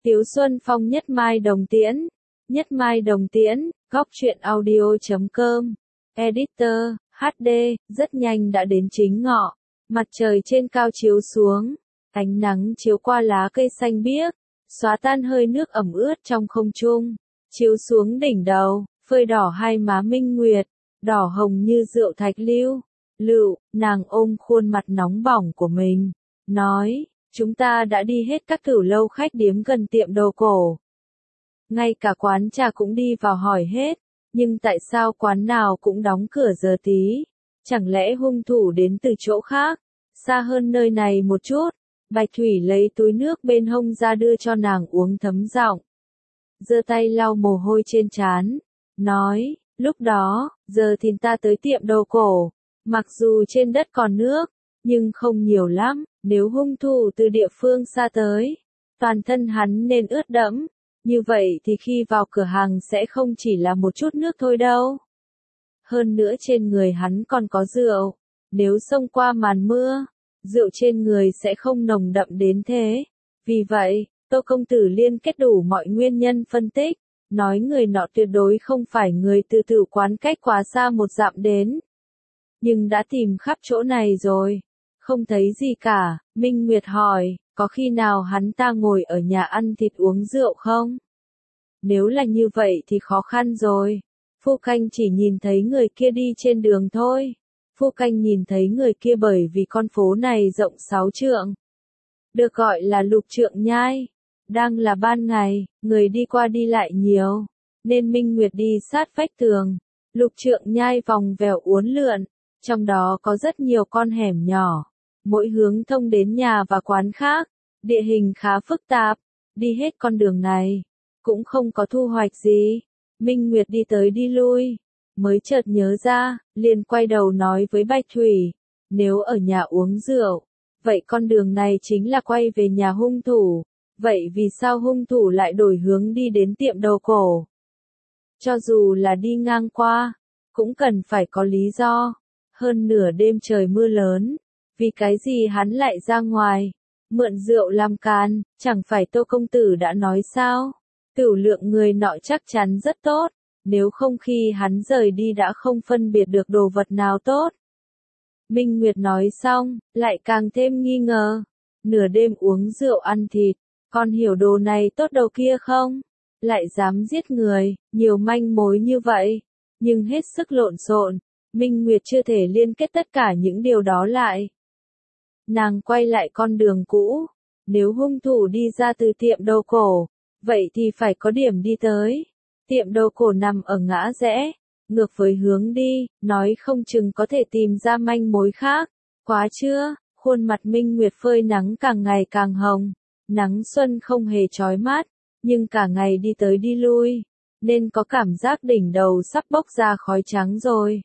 Tiếu Xuân Phong Nhất Mai Đồng Tiễn. Nhất Mai Đồng Tiễn, góc truyện audio.com. Editor, HD, rất nhanh đã đến chính ngọ. Mặt trời trên cao chiếu xuống. Ánh nắng chiếu qua lá cây xanh biếc, xóa tan hơi nước ẩm ướt trong không trung. Chiếu xuống đỉnh đầu, phơi đỏ hai má Minh Nguyệt, đỏ hồng như rượu thạch lưu. Lựu, nàng ôm khuôn mặt nóng bỏng của mình, nói, chúng ta đã đi hết các tử lâu khách điếm gần tiệm đồ cổ. Ngay cả quán trà cũng đi vào hỏi hết, nhưng tại sao quán nào cũng đóng cửa giờ tí? Chẳng lẽ hung thủ đến từ chỗ khác, xa hơn nơi này một chút? Bạch Thủy lấy túi nước bên hông ra đưa cho nàng uống thấm giọng. Giơ tay lau mồ hôi trên trán, nói, lúc đó, giờ thì ta tới tiệm đồ cổ. Mặc dù trên đất còn nước, nhưng không nhiều lắm, nếu hung thủ từ địa phương xa tới, toàn thân hắn nên ướt đẫm, như vậy thì khi vào cửa hàng sẽ không chỉ là một chút nước thôi đâu. Hơn nữa trên người hắn còn có rượu, nếu xông qua màn mưa, rượu trên người sẽ không nồng đậm đến thế. Vì vậy, Tô công tử liên kết đủ mọi nguyên nhân phân tích, nói người nọ tuyệt đối không phải người từ tử quán cách quá xa một dặm đến. Nhưng đã tìm khắp chỗ này rồi, không thấy gì cả. Minh Nguyệt hỏi, có khi nào hắn ta ngồi ở nhà ăn thịt uống rượu không? Nếu là như vậy thì khó khăn rồi. Phu Canh chỉ nhìn thấy người kia đi trên đường thôi. Phu Canh nhìn thấy người kia bởi vì con phố này rộng 6 trượng. Được gọi là Lục Trượng Nhai. Đang là ban ngày, người đi qua đi lại nhiều, nên Minh Nguyệt đi sát vách tường. Lục Trượng Nhai vòng vèo uốn lượn. Trong đó có rất nhiều con hẻm nhỏ, mỗi hướng thông đến nhà và quán khác, địa hình khá phức tạp, đi hết con đường này, cũng không có thu hoạch gì. Minh Nguyệt đi tới đi lui, mới chợt nhớ ra, liền quay đầu nói với Bạch Thủy, nếu ở nhà uống rượu, vậy con đường này chính là quay về nhà hung thủ, vậy vì sao hung thủ lại đổi hướng đi đến tiệm đồ cổ? Cho dù là đi ngang qua, cũng cần phải có lý do. Hơn nửa đêm trời mưa lớn, vì cái gì hắn lại ra ngoài, mượn rượu làm càn, chẳng phải Tô công tử đã nói sao? Tửu lượng người nọ chắc chắn rất tốt, nếu không khi hắn rời đi đã không phân biệt được đồ vật nào tốt. Minh Nguyệt nói xong, lại càng thêm nghi ngờ, nửa đêm uống rượu ăn thịt, con hiểu đồ này tốt đầu kia không? Lại dám giết người, nhiều manh mối như vậy, nhưng hết sức lộn xộn. Minh Nguyệt chưa thể liên kết tất cả những điều đó lại. Nàng quay lại con đường cũ, nếu hung thủ đi ra từ tiệm đồ cổ, vậy thì phải có điểm đi tới. Tiệm đồ cổ nằm ở ngã rẽ, ngược với hướng đi, nói không chừng có thể tìm ra manh mối khác. Quá chưa, khuôn mặt Minh Nguyệt phơi nắng càng ngày càng hồng, nắng xuân không hề chói mát, nhưng cả ngày đi tới đi lui, nên có cảm giác đỉnh đầu sắp bốc ra khói trắng rồi.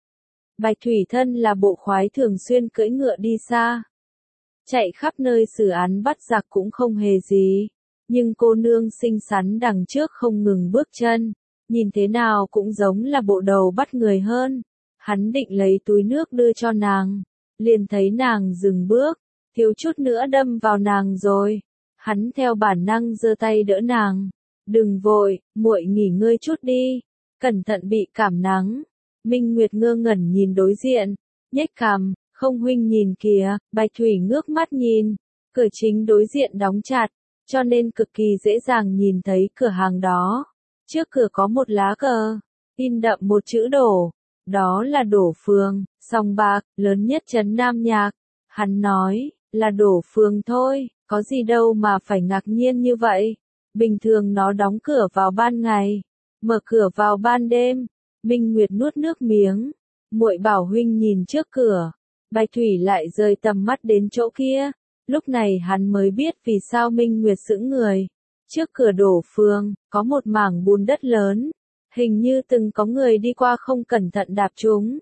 Bạch Thủy thân là bộ khoái thường xuyên cưỡi ngựa đi xa, chạy khắp nơi xử án bắt giặc cũng không hề gì, nhưng cô nương xinh xắn đằng trước không ngừng bước chân, nhìn thế nào cũng giống là bộ đầu bắt người hơn. Hắn định lấy túi nước đưa cho nàng, liền thấy nàng dừng bước, thiếu chút nữa đâm vào nàng rồi. Hắn theo bản năng giơ tay đỡ nàng, đừng vội, muội nghỉ ngơi chút đi, cẩn thận bị cảm nắng. Minh Nguyệt ngơ ngẩn nhìn đối diện, nhếch cằm, không huynh nhìn kìa. Bạch Thủy ngước mắt nhìn, cửa chính đối diện đóng chặt, cho nên cực kỳ dễ dàng nhìn thấy cửa hàng đó. Trước cửa có một lá cờ, in đậm một chữ Đổ, đó là Đổ Phường, sòng bạc, lớn nhất trấn Nam Nhạc. Hắn nói, là Đổ Phường thôi, có gì đâu mà phải ngạc nhiên như vậy. Bình thường nó đóng cửa vào ban ngày, mở cửa vào ban đêm. Minh Nguyệt nuốt nước miếng, muội bảo huynh nhìn trước cửa. Bạch Thủy lại rời tầm mắt đến chỗ kia, lúc này hắn mới biết vì sao Minh Nguyệt sững người. Trước cửa Đổ Phường, có một mảng bùn đất lớn, hình như từng có người đi qua không cẩn thận đạp chúng.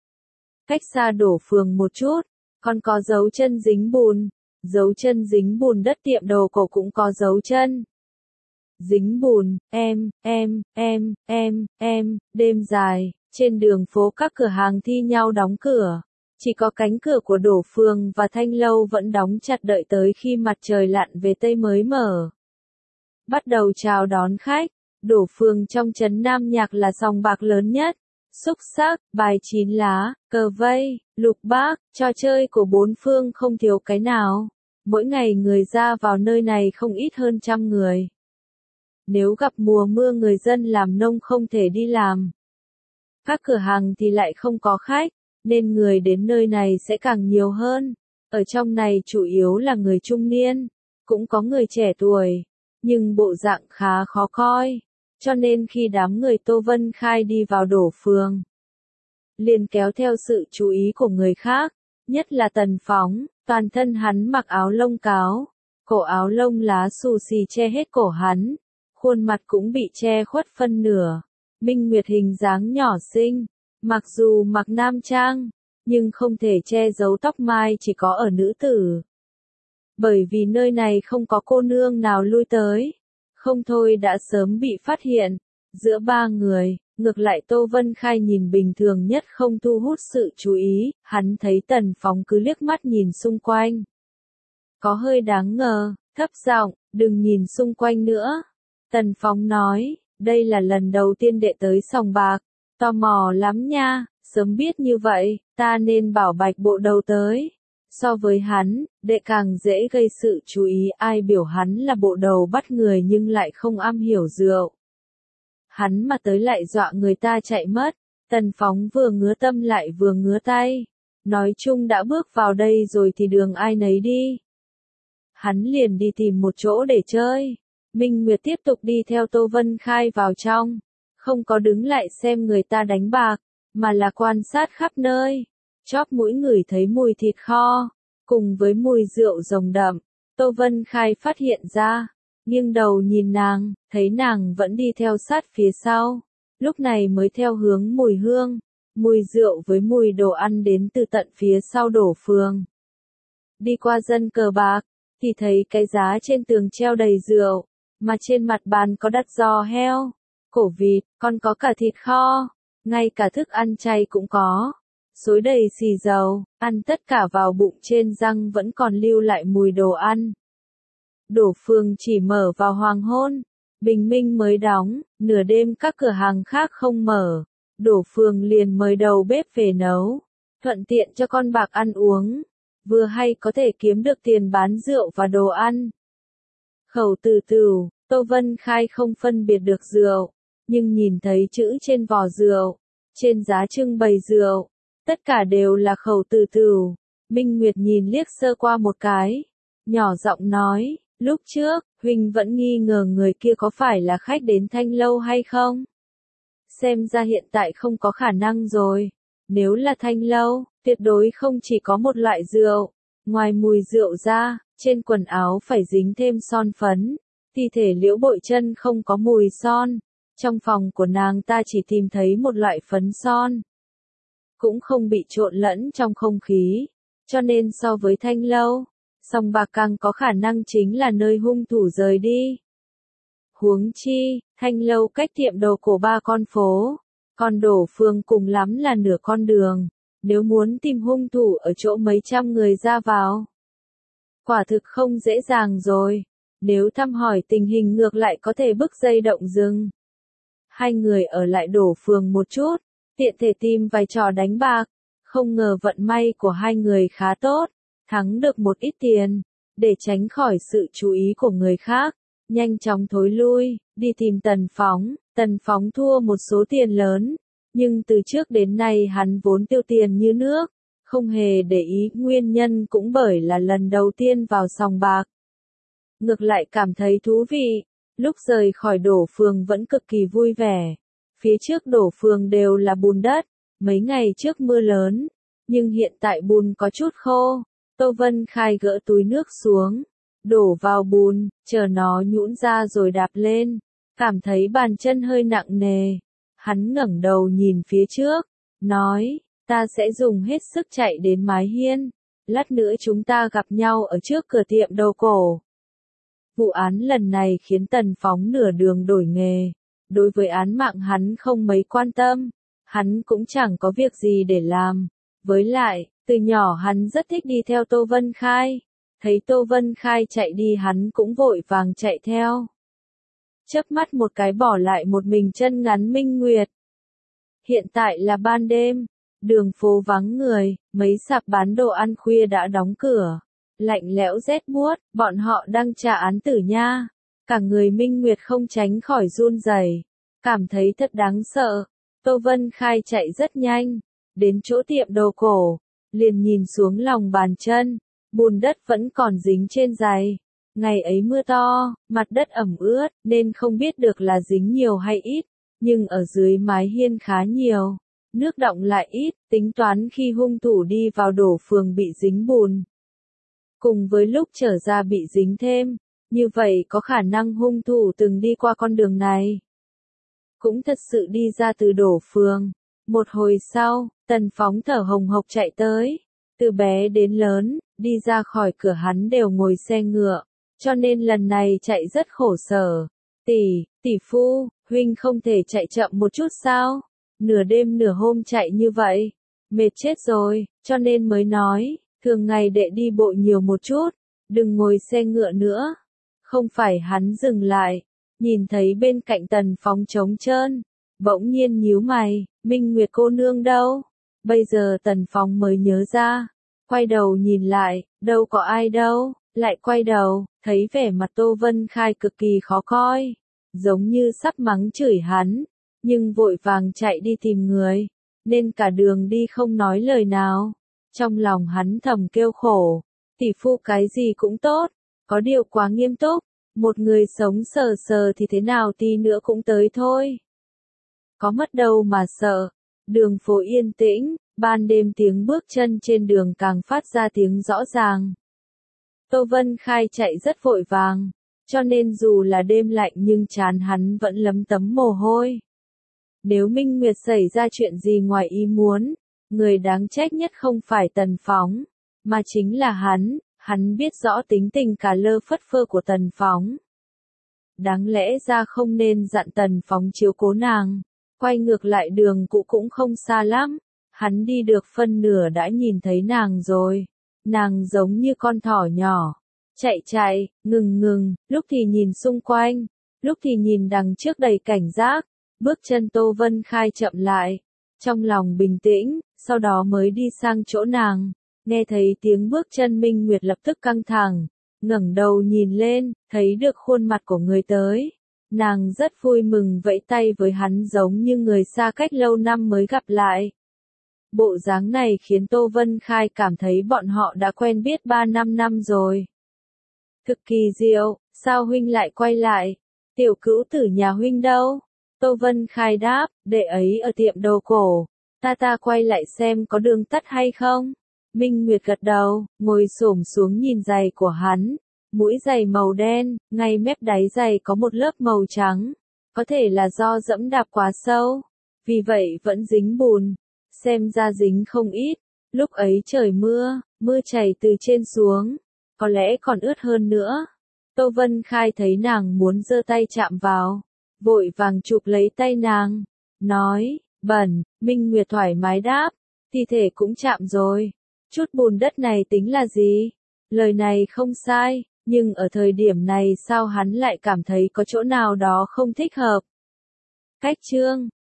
Cách xa Đổ Phường một chút, còn có dấu chân dính bùn, dấu chân dính bùn đất tiệm đồ cổ cũng có dấu chân. Dính bùn, đêm dài, trên đường phố các cửa hàng thi nhau đóng cửa. Chỉ có cánh cửa của Đổ Phường và Thanh Lâu vẫn đóng chặt đợi tới khi mặt trời lặn về Tây mới mở. bắt đầu chào đón khách. Đổ Phường trong trấn Nam Nhạc là sòng bạc lớn nhất. Xúc xắc, bài chín lá, cờ vây, lục bát, trò chơi của bốn phương không thiếu cái nào. Mỗi ngày người ra vào nơi này không ít hơn 100 người. Nếu gặp mùa mưa người dân làm nông không thể đi làm. Các cửa hàng thì lại không có khách, nên người đến nơi này sẽ càng nhiều hơn. Ở trong này chủ yếu là người trung niên, cũng có người trẻ tuổi, nhưng bộ dạng khá khó coi. Cho nên khi đám người Tô Vân Khai đi vào Đổ Phường, liền kéo theo sự chú ý của người khác, nhất là Tần Phóng, toàn thân hắn mặc áo lông cáo, cổ áo lông lá xù xì che hết cổ hắn, khuôn mặt cũng bị che khuất phân nửa. Minh Nguyệt hình dáng nhỏ xinh, mặc dù mặc nam trang, nhưng không thể che giấu tóc mai chỉ có ở nữ tử. Bởi vì nơi này không có cô nương nào lui tới, không thôi đã sớm bị phát hiện. Giữa ba người, ngược lại Tô Vân Khai nhìn bình thường nhất không thu hút sự chú ý, hắn thấy Tần Phóng cứ liếc mắt nhìn xung quanh. Có hơi đáng ngờ, thấp giọng, đừng nhìn xung quanh nữa. Tần Phóng nói, đây là lần đầu tiên đệ tới sòng bạc, tò mò lắm nha, sớm biết như vậy, ta nên bảo Bạch Bộ Đầu tới. So với hắn, đệ càng dễ gây sự chú ý, ai biểu hắn là bộ đầu bắt người nhưng lại không am hiểu rượu. Hắn mà tới lại dọa người ta chạy mất. Tần Phóng vừa ngứa tâm lại vừa ngứa tay. Nói chung đã bước vào đây rồi thì đường ai nấy đi. Hắn liền đi tìm một chỗ để chơi. Minh Nguyệt tiếp tục đi theo Tô Vân Khai vào trong. Không có đứng lại xem người ta đánh bạc, mà là quan sát khắp nơi. Chóp mũi ngửi thấy mùi thịt kho, cùng với mùi rượu rồng đậm. Tô Vân Khai phát hiện ra, nghiêng đầu nhìn nàng, thấy nàng vẫn đi theo sát phía sau. Lúc này mới theo hướng mùi hương, mùi rượu với mùi đồ ăn đến từ tận phía sau Đổ Phường. Đi qua dân cờ bạc, thì thấy cái giá trên tường treo đầy rượu, mà trên mặt bàn có đặt giò heo, cổ vịt, còn có cả thịt kho, ngay cả thức ăn chay cũng có. Xối đầy xì dầu, ăn tất cả vào bụng trên răng vẫn còn lưu lại mùi đồ ăn. Đổ Phường chỉ mở vào hoàng hôn, bình minh mới đóng, nửa đêm các cửa hàng khác không mở. Đổ Phường liền mời đầu bếp về nấu, thuận tiện cho con bạc ăn uống, vừa hay có thể kiếm được tiền bán rượu và đồ ăn. Khẩu từ tửu, Tô Vân Khai không phân biệt được rượu, nhưng nhìn thấy chữ trên vỏ rượu, trên giá trưng bày rượu, tất cả đều là khẩu từ tửu. Minh Nguyệt nhìn liếc sơ qua một cái, nhỏ giọng nói, lúc trước, huynh vẫn nghi ngờ người kia có phải là khách đến Thanh Lâu hay không? Xem ra hiện tại không có khả năng rồi. Nếu là Thanh Lâu, tuyệt đối không chỉ có một loại rượu. Ngoài mùi rượu ra, trên quần áo phải dính thêm son phấn. Thi thể Liễu Bội Chân không có mùi son. Trong phòng của nàng ta chỉ tìm thấy một loại phấn son. Cũng không bị trộn lẫn trong không khí. Cho nên so với Thanh Lâu, sòng bạc càng có khả năng chính là nơi hung thủ rời đi. Huống chi, Thanh Lâu cách tiệm đồ cổ 3 con phố, còn Đổ Phường cùng lắm là nửa con đường. Nếu muốn tìm hung thủ ở chỗ mấy trăm người ra vào, quả thực không dễ dàng rồi. Nếu thăm hỏi tình hình ngược lại có thể bứt dây động rừng. Hai người ở lại Đổ Phường một chút, tiện thể tìm vài trò đánh bạc. Không ngờ vận may của hai người khá tốt, thắng được một ít tiền, để tránh khỏi sự chú ý của người khác. Nhanh chóng thối lui, đi tìm Tần Phóng. Tần Phóng thua một số tiền lớn, nhưng từ trước đến nay hắn vốn tiêu tiền như nước, không hề để ý, nguyên nhân cũng bởi là lần đầu tiên vào sòng bạc. Ngược lại cảm thấy thú vị, lúc rời khỏi Đổ Phường vẫn cực kỳ vui vẻ. Phía trước Đổ Phường đều là bùn đất, mấy ngày trước mưa lớn, nhưng hiện tại bùn có chút khô. Tô Vân Khai gỡ túi nước xuống, đổ vào bùn, chờ nó nhũn ra rồi đạp lên, cảm thấy bàn chân hơi nặng nề. Hắn ngẩng đầu nhìn phía trước, nói, ta sẽ dùng hết sức chạy đến mái hiên, lát nữa chúng ta gặp nhau ở trước cửa tiệm đồ cổ. Vụ án lần này khiến Tần Phóng nửa đường đổi nghề, đối với án mạng hắn không mấy quan tâm, hắn cũng chẳng có việc gì để làm. Với lại, từ nhỏ hắn rất thích đi theo Tô Vân Khai, thấy Tô Vân Khai chạy đi hắn cũng vội vàng chạy theo. chớp mắt một cái bỏ lại một mình chân ngắn Minh Nguyệt. Hiện tại là ban đêm, đường phố vắng người, mấy sạp bán đồ ăn khuya đã đóng cửa. Lạnh lẽo rét buốt, bọn họ đang trả án tử nha. Cả người Minh Nguyệt không tránh khỏi run rẩy, cảm thấy thật đáng sợ. Tô Vân Khai chạy rất nhanh, đến chỗ tiệm đồ cổ, liền nhìn xuống lòng bàn chân, bùn đất vẫn còn dính trên giày. Ngày ấy mưa to, mặt đất ẩm ướt, nên không biết được là dính nhiều hay ít, nhưng ở dưới mái hiên khá nhiều. Nước đọng lại ít, tính toán khi hung thủ đi vào đổ phường bị dính bùn. Cùng với lúc trở ra bị dính thêm, như vậy có khả năng hung thủ từng đi qua con đường này. Cũng thật sự đi ra từ đổ phường. Một hồi sau, Tần Phóng thở hồng hộc chạy tới. Từ bé đến lớn, đi ra khỏi cửa hắn đều ngồi xe ngựa, cho nên lần này chạy rất khổ sở. Tỷ phu, huynh không thể chạy chậm một chút sao? Nửa đêm nửa hôm chạy như vậy, mệt chết rồi, cho nên mới nói, thường ngày đệ đi bộ nhiều một chút, đừng ngồi xe ngựa nữa. Không phải hắn dừng lại, nhìn thấy bên cạnh Tần Phóng trống trơn, bỗng nhiên nhíu mày, Minh Nguyệt cô nương đâu? Bây giờ Tần Phóng mới nhớ ra, quay đầu nhìn lại, đâu có ai đâu, lại quay đầu, thấy vẻ mặt Tô Vân Khai cực kỳ khó coi, giống như sắp mắng chửi hắn, nhưng vội vàng chạy đi tìm người, nên cả đường đi không nói lời nào. Trong lòng hắn thầm kêu khổ, tỷ phu cái gì cũng tốt, có điều quá nghiêm túc, một người sống sờ sờ thì thế nào tí nữa cũng tới thôi. Có mất đâu mà sợ. Đường phố yên tĩnh, ban đêm tiếng bước chân trên đường càng phát ra tiếng rõ ràng. Tô Vân Khai chạy rất vội vàng, cho nên dù là đêm lạnh nhưng trán hắn vẫn lấm tấm mồ hôi. Nếu Minh Nguyệt xảy ra chuyện gì ngoài ý muốn, người đáng trách nhất không phải Tần Phóng, mà chính là hắn biết rõ tính tình cả lơ phất phơ của Tần Phóng. Đáng lẽ ra không nên dặn Tần Phóng chiếu cố nàng, quay ngược lại đường cũ cũng không xa lắm, hắn đi được phân nửa đã nhìn thấy nàng rồi, nàng giống như con thỏ nhỏ, chạy, ngừng, lúc thì nhìn xung quanh, lúc thì nhìn đằng trước đầy cảnh giác, bước chân Tô Vân Khai chậm lại, trong lòng bình tĩnh, sau đó mới đi sang chỗ nàng, nghe thấy tiếng bước chân Minh Nguyệt lập tức căng thẳng, ngẩng đầu nhìn lên, thấy được khuôn mặt của người tới. Nàng rất vui mừng vẫy tay với hắn giống như người xa cách lâu năm mới gặp lại. Bộ dáng này khiến Tô Vân Khai cảm thấy bọn họ đã quen biết 3-5 năm rồi. Cực kỳ diệu, sao huynh lại quay lại? Tiểu cữu tử nhà huynh đâu? Tô Vân Khai đáp, đệ ấy ở tiệm đồ cổ. Ta quay lại xem có đường tắt hay không? Minh Nguyệt gật đầu, ngồi xổm xuống nhìn giày của hắn. Mũi giày màu đen, ngay mép đáy giày có một lớp màu trắng. Có thể là do dẫm đạp quá sâu, vì vậy vẫn dính bùn. Xem ra dính không ít. Lúc ấy trời mưa, mưa chảy từ trên xuống, có lẽ còn ướt hơn nữa. Tô Vân Khai thấy nàng muốn giơ tay chạm vào, vội vàng chụp lấy tay nàng, nói, bẩn. Minh Nguyệt thoải mái đáp, thi thể cũng chạm rồi, chút bùn đất này tính là gì? Lời này không sai, nhưng ở thời điểm này sao hắn lại cảm thấy có chỗ nào đó không thích hợp. Cách chương